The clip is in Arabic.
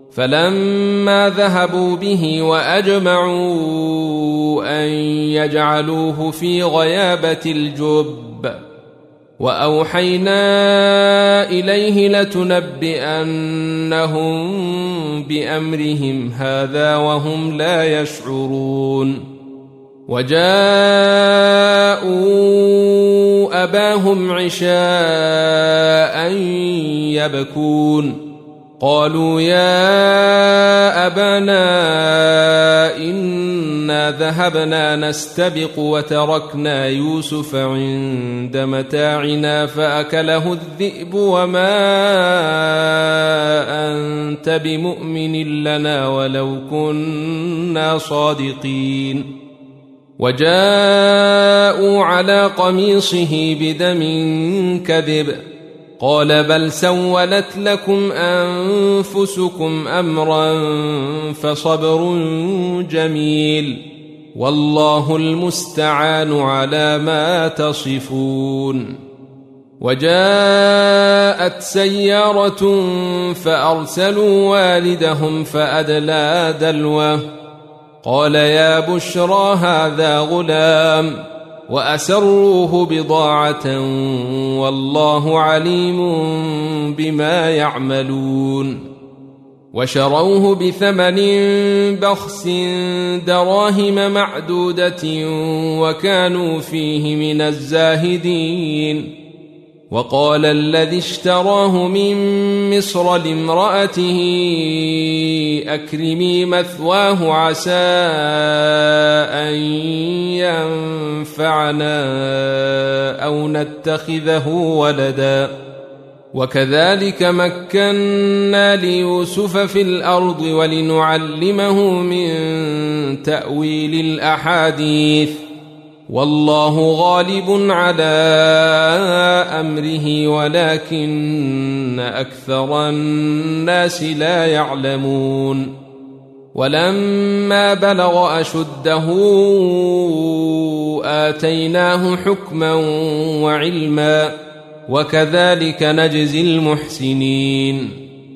فلما ذهبوا به وأجمعوا أن يجعلوه في غيابة الجب وأوحينا إليه لتنبئنهم بأمرهم هذا وهم لا يشعرون وجاءوا أباهم عشاء يبكون قالوا يا أبانا إنا ذهبنا نستبق وتركنا يوسف عند متاعنا فأكله الذئب وما أنت بمؤمن لنا ولو كنا صادقين وجاءوا على قميصه بدم كذب قال بل سولت لكم أنفسكم أمرا فصبر جميل والله المستعان على ما تصفون وجاءت سيارة فأرسلوا والدهم فأدلى دلوه قال يا بشرى هذا غلام وأسروه بضاعة والله عليم بما يعملون وشروه بثمن بخس دراهم معدودة وكانوا فيه من الزاهدين وقال الذي اشتراه من مصر لامرأته أكرمي مثواه عسى أن ينفعنا أو نتخذه ولدا وكذلك مكنا ليوسف في الأرض ولنعلمه من تأويل الأحاديث والله غالب على أمره ولكن أكثر الناس لا يعلمون ولما بلغ أشده آتيناه حكما وعلما وكذلك نجزي المحسنين